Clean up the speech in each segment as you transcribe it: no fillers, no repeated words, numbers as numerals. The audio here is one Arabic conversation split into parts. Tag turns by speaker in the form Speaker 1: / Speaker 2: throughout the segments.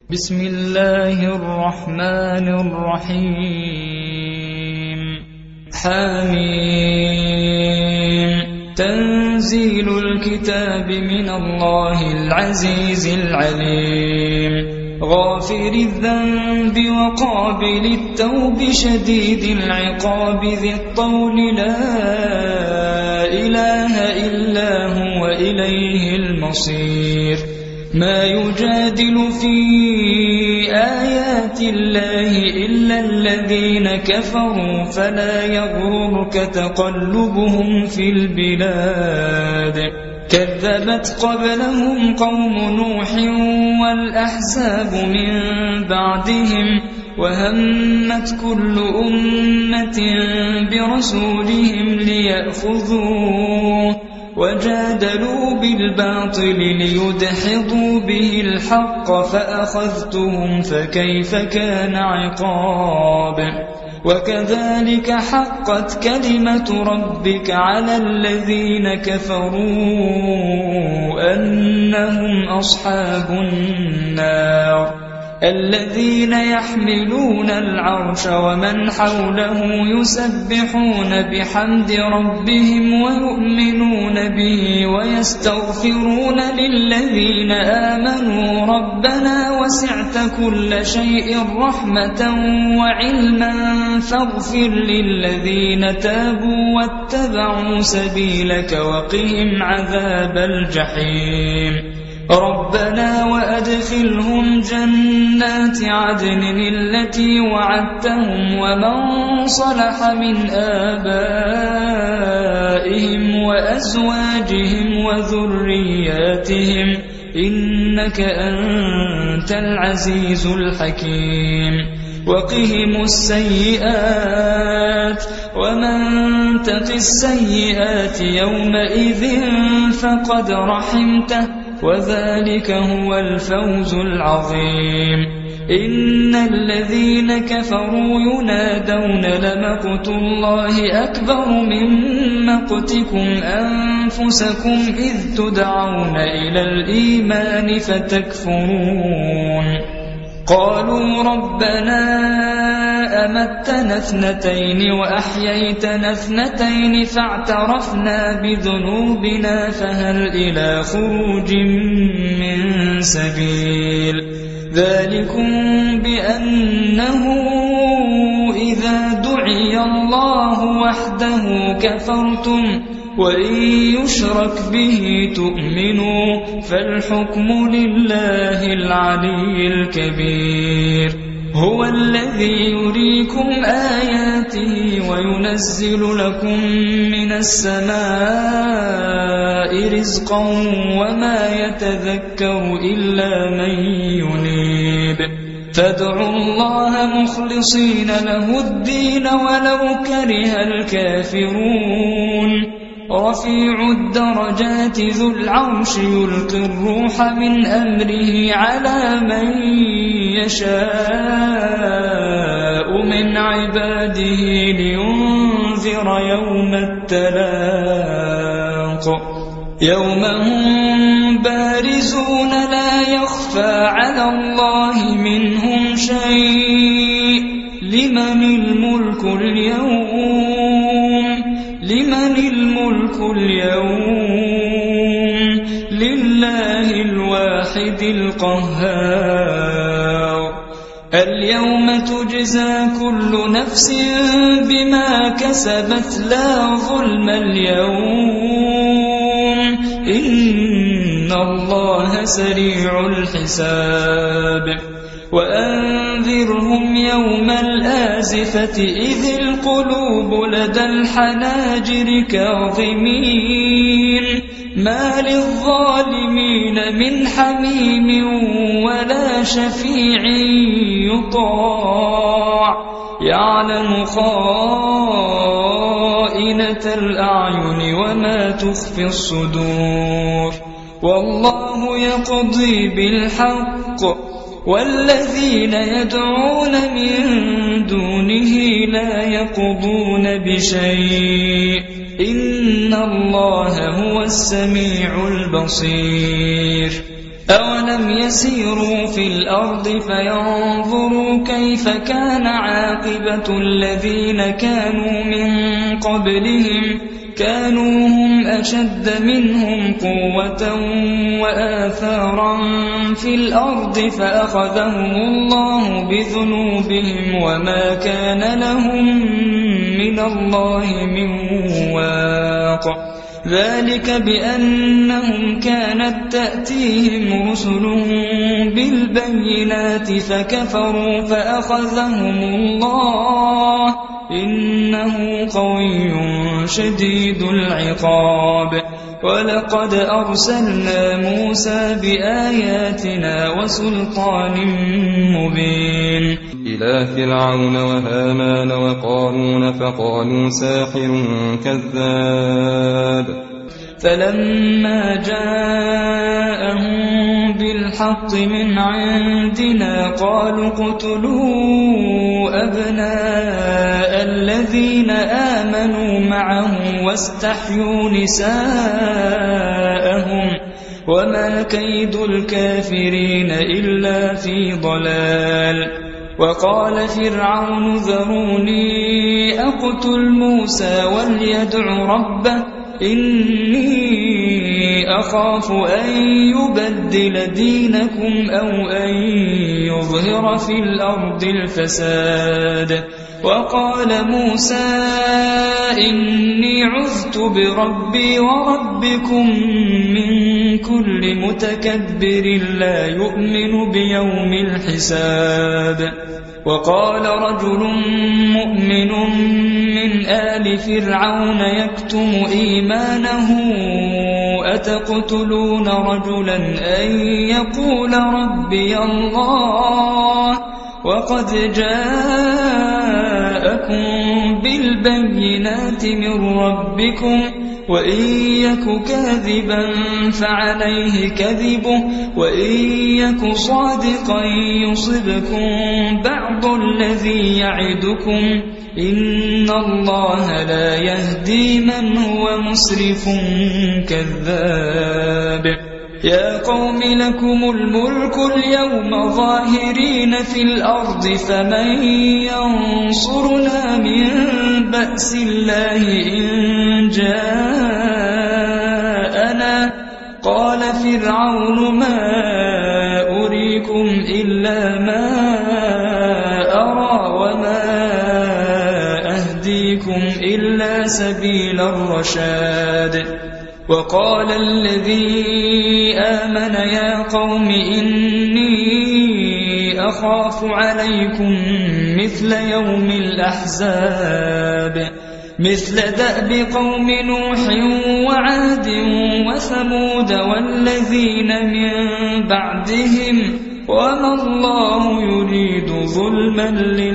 Speaker 1: بسم الله الرحمن الرحيم. حميم. تنزيل الكتاب من الله العزيز العليم، غافر الذنب وقابل التوب شديد العقاب ذي الطول لا إله إلا هو إليه المصير. ما يجادل في آيات الله إلا الذين كفروا فلا يغررك تقلبهم في البلاد. كذبت قبلهم قوم نوح والأحزاب من بعدهم، وهمت كل أمة برسولهم ليأخذوه، وجادلوا بالباطل ليدحضوا به الحق فأخذتهم فكيف كان عقاب. وكذلك حقت كلمة ربك على الذين كفروا أنهم أصحاب النار. الذين يحملون العرش ومن حوله يسبحون بحمد ربهم ويؤمنون به ويستغفرون للذين آمنوا ربنا وسعت كل شيء رحمة وعلما فاغفر للذين تابوا واتبعوا سبيلك وقهم عذاب الجحيم. ربنا وأدخلهم جنات عدن التي وعدتهم ومن صلح من آبائهم وأزواجهم وذرياتهم إنك أنت العزيز الحكيم. وقهم السيئات ومن تق السيئات يومئذ فقد رحمته وذلك هو الفوز العظيم. إن الذين كفروا ينادون لمقت الله أكبر من مقتكم أنفسكم إذ تدعون إلى الإيمان فتكفرون. قالوا ربنا أمتنا اثنتين وأحييتنا اثنتين فاعترفنا بذنوبنا فهل إلى خروج من سبيل. ذلكم بأنه إذا دعي الله وحده كفرتم وإن يشرك به تؤمنوا فالحكم لله العلي الكبير. هو الذي يريكم آياته وينزل لكم من السماء رزقا وما يتذكر إلا من ينيب. فادعوا الله مخلصين له الدين ولو كره الكافرون. رفيع الدرجات ذو العرش يلقي الروح من أمره على من يشاء من عباده لينذر يوم التلاق. يوم هم بارزون لا يخفى على الله منهم شيء. لمن الملك اليوم؟ لمن الملك اليوم؟ لله الواحد القهار. اليوم تجزى كل نفس بما كسبت لا ظلم اليوم إن الله سريع الحساب. وأنذرهم يوم الآزفة إذ القلوب لدى الحناجر كاظمين ما للظالمين من حميم ولا شفيع يطاع. يعلم خائنة الأعين وما تخفي الصدور. والله يقضي بالحق والذين يدعون من دونه لا يقضون بشيء إن الله هو السميع البصير. أولم يسيروا في الأرض فينظروا كيف كان عاقبة الذين كانوا من قبلهم كانوا هم أشد منهم قوة وآثارا في الأرض فأخذهم الله بذنوبهم وما كان لهم من الله من واق ذلك بأنهم كانت تأتيهم رسلهم بالبينات فكفروا فأخذهم الله إنه قوي شديد العقاب ولقد أرسلنا موسى بآياتنا وسلطان مبين
Speaker 2: إلى فرعون وهامان وقارون فقالوا ساحر كذاب
Speaker 1: فلما جاءهم بالحق من عندنا قالوا اقتلوا أبناء الذين آمنوا معه واستحيوا نساءهم وما كيد الكافرين إلا في ضلال وقال فرعون ذروني أقتل موسى وليدع ربه إني أخاف أن يبدل دينكم أو أن يظهر في الأرض الفساد وقال موسى إني عذت بربي وربكم من كل متكبر لا يؤمن بيوم الحساب وقال رجل مؤمن من آل فرعون يكتم إيمانه أتقتلون رجلا أن يقول ربي الله وقد جاءكم بالبينات من ربكم وإن يك كاذبا فعليه كذبه وإن يك صادقا يصبكم بعض الذي يعدكم إن الله لا يهدي من هو مسرف كذاب يا قوم لكم الملك اليوم ظاهرين في الأرض فمن ينصرنا من بأس الله إن جاءنا قال فرعون ما أريكم إلا ما أرى وما أهديكم إلا سبيل الرشاد وقال الذي آمن يا قوم إني أخاف عليكم مثل يوم الأحزاب مثل دأب قوم نوح وعاد وثمود والذين من بعدهم وما الله يريد ظلما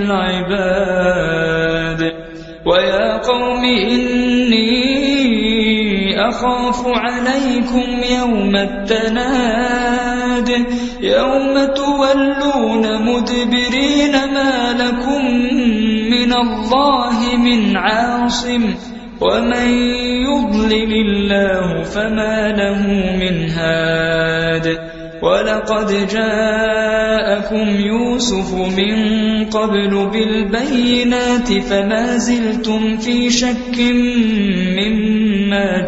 Speaker 1: للعباد ويا قوم إني أخاف عليكم يوم التناد يوم تولون مدبرين ما لكم من الله من عاصم ومن يضلل الله فما له من هاد ولقد جاءكم يوسف من قبل بالبينات فما زلتم في شك مما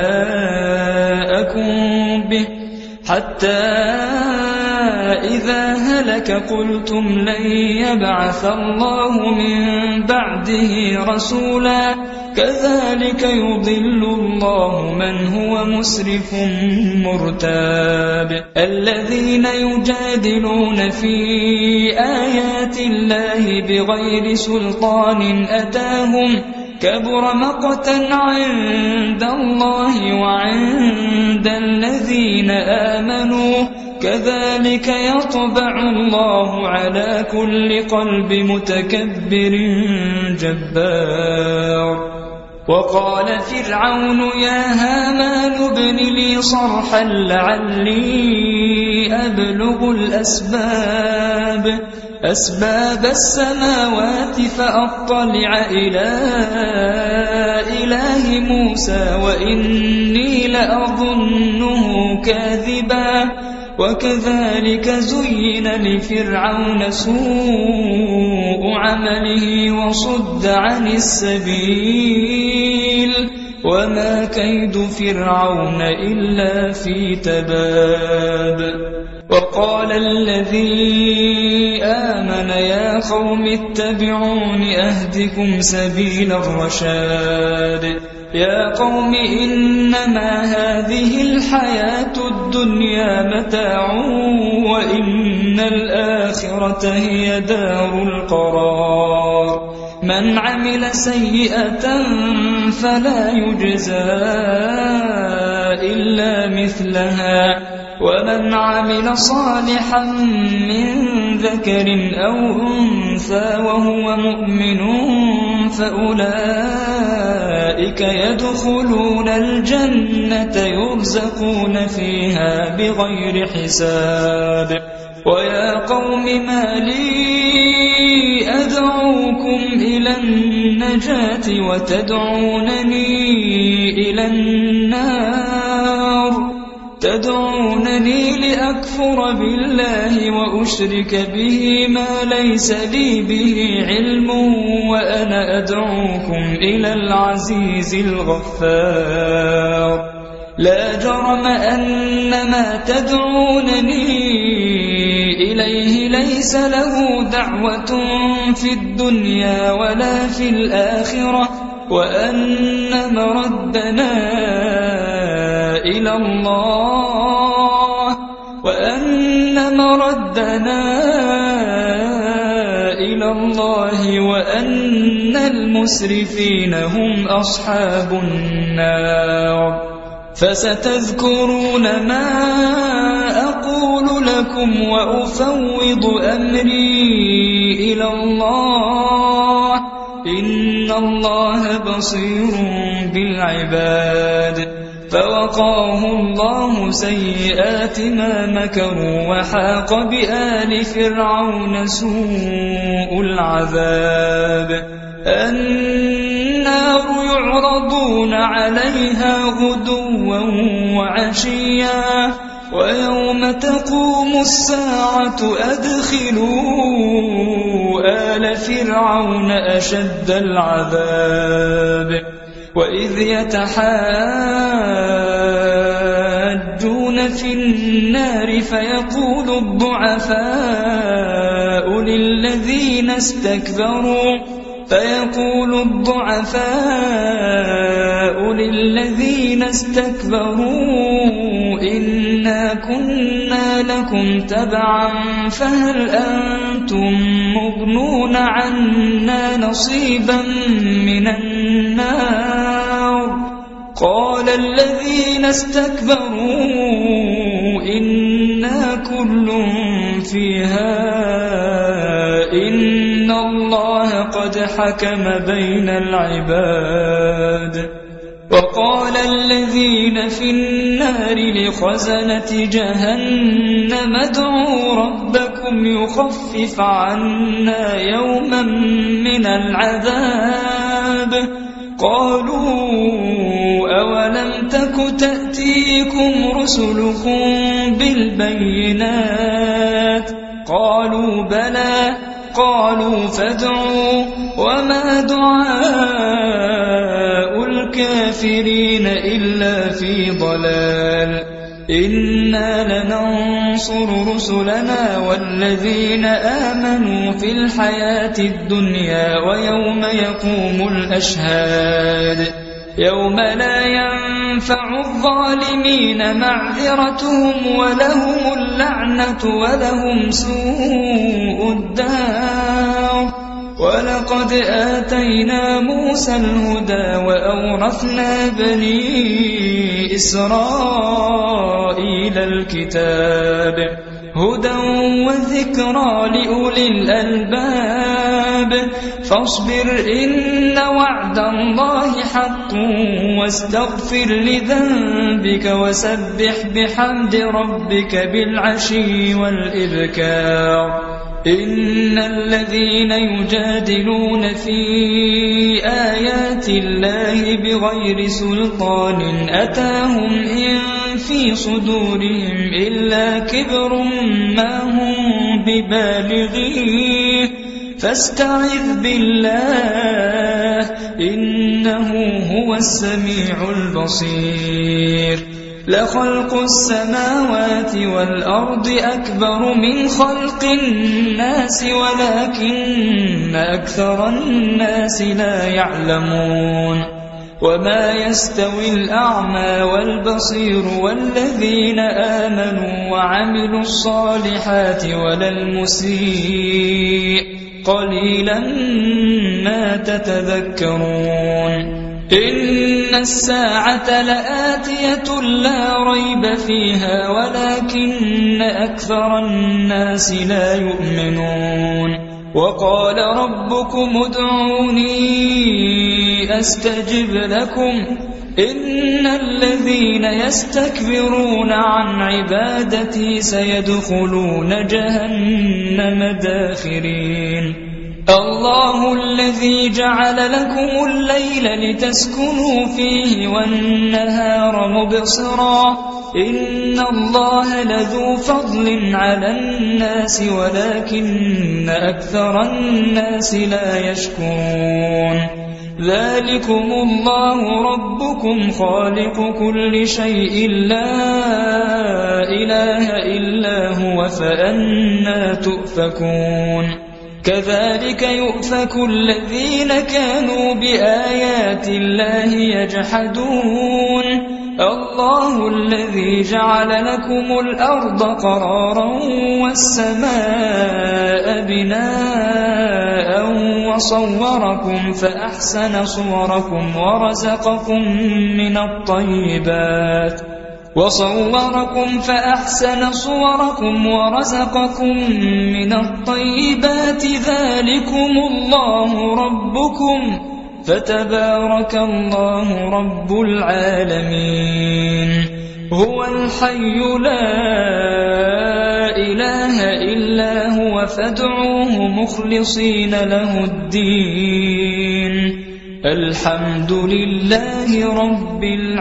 Speaker 1: جاءكم به حتى إذا هلك قلتم لن يبعث الله من بعده رسولا كذلك يضل الله من هو مسرف مرتاب الذين يجادلون في آيات الله بغير سلطان أتاهم كبر مقتا عند الله وعند الذين آمنوا كذلك يطبع الله على كل قلب متكبر جبار وقال فرعون يا هامان ابن لي صرحا لعلي أبلغ أسباب السماوات فأطلع إلى إله موسى وإني لأظنه كاذبا وكذلك زين لفرعون سوء عمله وصد عن السبيل وما كيد فرعون إلا في تباب وقال الذي آمن يا قوم اتبعون أهدكم سبيل الرشاد يا قوم إنما هذه الحياة الدنيا متاع وإن الآخرة هي دار القرار من عمل سيئة فلا يجزى إلا مثلها ومن عمل صالحا من ذكر أو أنثى وهو مؤمن فأولئك يدخلون الجنة يرزقون فيها بغير حساب ويا قوم ما لي أدعوكم إلى النجاة وتدعونني إلى النار تدعونني لأكفر بالله وأشرك به ما ليس لي به علم وأنا أدعوكم إلى العزيز الغفار لا جرم أن ما تدعونني إليه ليس له دعوة في الدنيا ولا في الآخرة وأن مردنا إلى الله وأن المسرفين هم أصحاب النار فستذكرون ما أقول لكم وأفوض أمري إلى الله إن الله بصير بالعباد فوقاه الله سيئات ما مكروا وحاق بآل فرعون سوء العذاب النار يعرضون عليها غدوا وعشيا ويوم تقوم الساعة أدخلوا آل فرعون أشد العذاب وإذ يتحاجون في النار فيقول الضعفاء للذين استكبروا إنا كنا لكم تبعا فهل أنتم مغنون عنا نصيبا من النار قال الذين استكبروا إنا كل فيها إن الله قد حكم بين العباد وقال الذين في النار لخزنة جهنم ادعوا ربكم يخفف عنا يوما من العذاب قالوا أولم تك تأتيكم رسلكم بالبينات قالوا بلى قالوا فادعوا وما دعاء الكافرين إلا في ضلال إنا لننصر رسلنا والذين آمنوا في الحياة الدنيا ويوم يقوم الأشهاد يوم لا ينفع الظالمين معذرتهم ولهم اللعنة ولهم سوء الدار ولقد آتينا موسى الهدى وأورثنا بني إسرائيل الكتاب هدى وذكرى لأولي الألباب فاصبر إن وعد الله حق واستغفر لذنبك وسبح بحمد ربك بالعشي والإبكار إن الذين يجادلون في آيات الله بغير سلطان أتاهم إن في صدورهم إلا كبر ما هم ببالغيه فاستعذ بالله إنه هو السميع البصير لخلق السماوات والأرض أكبر من خلق الناس ولكن أكثر الناس لا يعلمون وما يستوي الأعمى والبصير والذين آمنوا وعملوا الصالحات ولا المسيء قليلا ما تتذكرون إن الساعة لآتية لا ريب فيها ولكن أكثر الناس لا يؤمنون وقال ربكم ادعوني أستجب لكم إن الذين يستكبرون عن عبادتي سيدخلون جهنم داخرين الله الذي جعل لكم الليل لتسكنوا فيه والنهار مبصرا إن الله لذو فضل على الناس ولكن أكثر الناس لا يشكرون ذلكم الله ربكم خالق كل شيء لا إله إلا هو فأنى تؤفكون كذلك يؤفك الذين كانوا بآيات الله يجحدون الله الذي جعل لكم الأرض قرارا والسماء بناء وصوركم فأحسن صوركم ورزقكم من الطيبات ذلكم الله ربكم فتبارك الله رب العالمين هو الحي لا إله إلا هو فادعوه مخلصين له الدين الحمد لله رب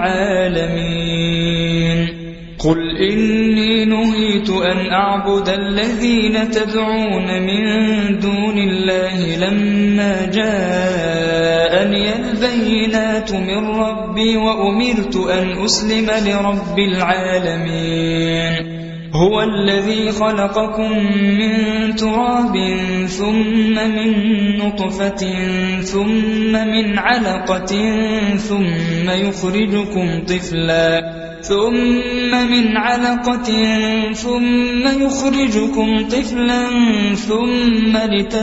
Speaker 1: العالمين قل إني نهيت أن أعبد الذين تدعون من دون الله لما جاءني البينات من ربي وأمرت أن أسلم لرب العالمين هو الذي خلقكم من تراب ثم من نطفة ثم من علقة ثم يخرجكم طفلا ثم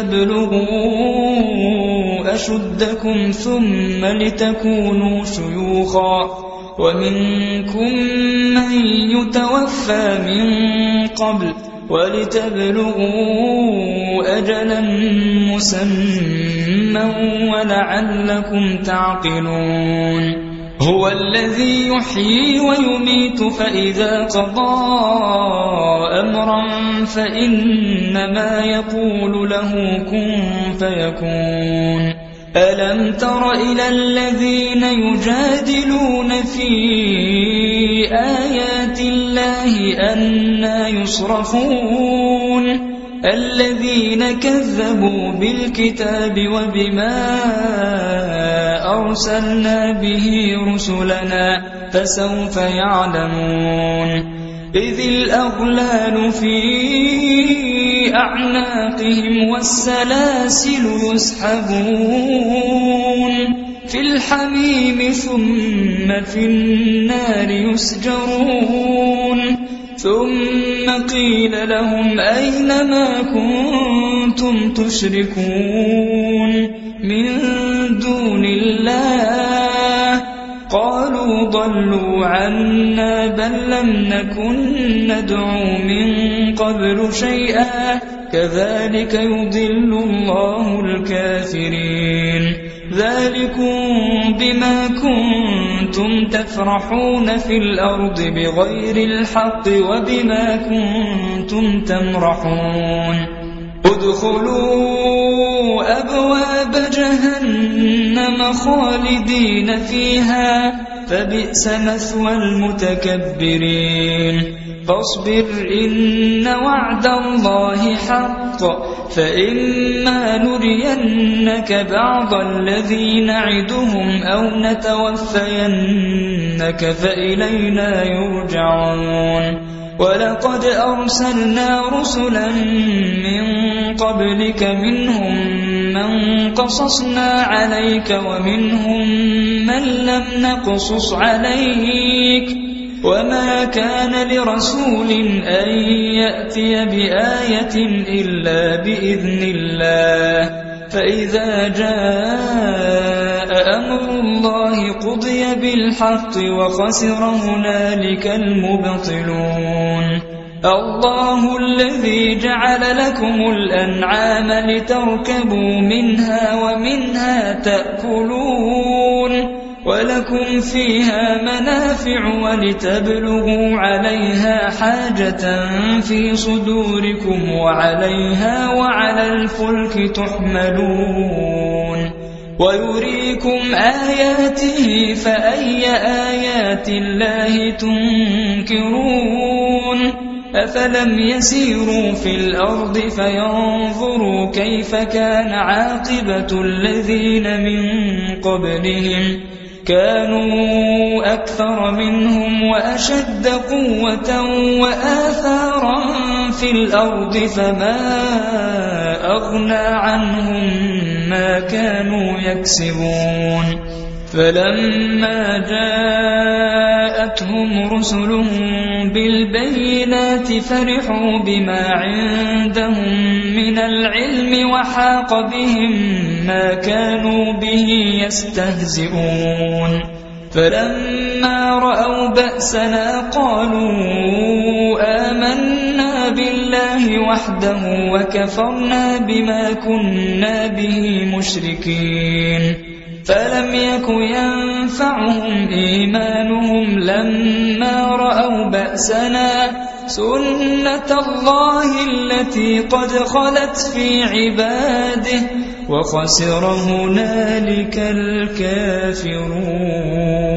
Speaker 1: لتبلغوا أشدكم ثم لتكونوا شيوخا ومنكم من يتوفى من قبل ولتبلغوا أجلا مسمى ولعلكم تعقلون هو الذي يحيي ويميت فإذا قضى أمرا فإنما يقول له كن فيكون ألم تر إلى الذين يجادلون في آيات الله أنى يصرفون الذين كذبوا بالكتاب وبما أرسلنا به رسلنا فسوف يعلمون إذ الأغلال في أعناقهم والسلاسل يسحبون في الحميم ثم في النار يسجرون ثم قيل لهم أين ما كنتم تشركون من دون الله قالوا ضلوا عنا بل لم نكن ندعو من قبل شيئا كذلك يضل الله الكافرين ذلكم بما كنتم تفرحون في الأرض بغير الحق وبما كنتم تمرحون ادخلوا أبواب جهنم خالدين فيها فبئس مثوى المتكبرين فاصبر إن وعد الله حق فإما نرينك بعض الذي نعدهم أو نتوفينك فإلينا يرجعون ولقد أرسلنا رسلا من قبلك منهم من قصصنا عليك ومنهم من لم نقصص عليك وما كان لرسول أن يأتي بآية إلا بإذن الله فإذا جاء أمر الله قضي بالحق وخسر هنالك المبطلون الله الذي جعل لكم الأنعام لتركبوا منها ومنها تأكلون ولكم فيها منافع ولتبلغوا عليها حاجة في صدوركم وعليها وعلى الفلك تحملون ويريكم آياته فأي آيات الله تنكرون أفلم يسيروا في الأرض فينظروا كيف كان عاقبة الذين من قبلهم كانوا أكثر منهم وأشد قوة وآثارا في الأرض فما أغنى عنهم ما كانوا يكسبون فلما جاءتهم رسلهم بالبينات فرحوا بما عندهم من العلم وحاق بهم ما كانوا به يستهزئون فلما رأوا بأسنا قالوا آمنا بالله وحده وكفرنا بما كنا به مشركين فلم يك ينفعهم إيمانهم لما رأوا بأسنا سنة الله التي قد خلت في عباده وخسر هنالك الكافرون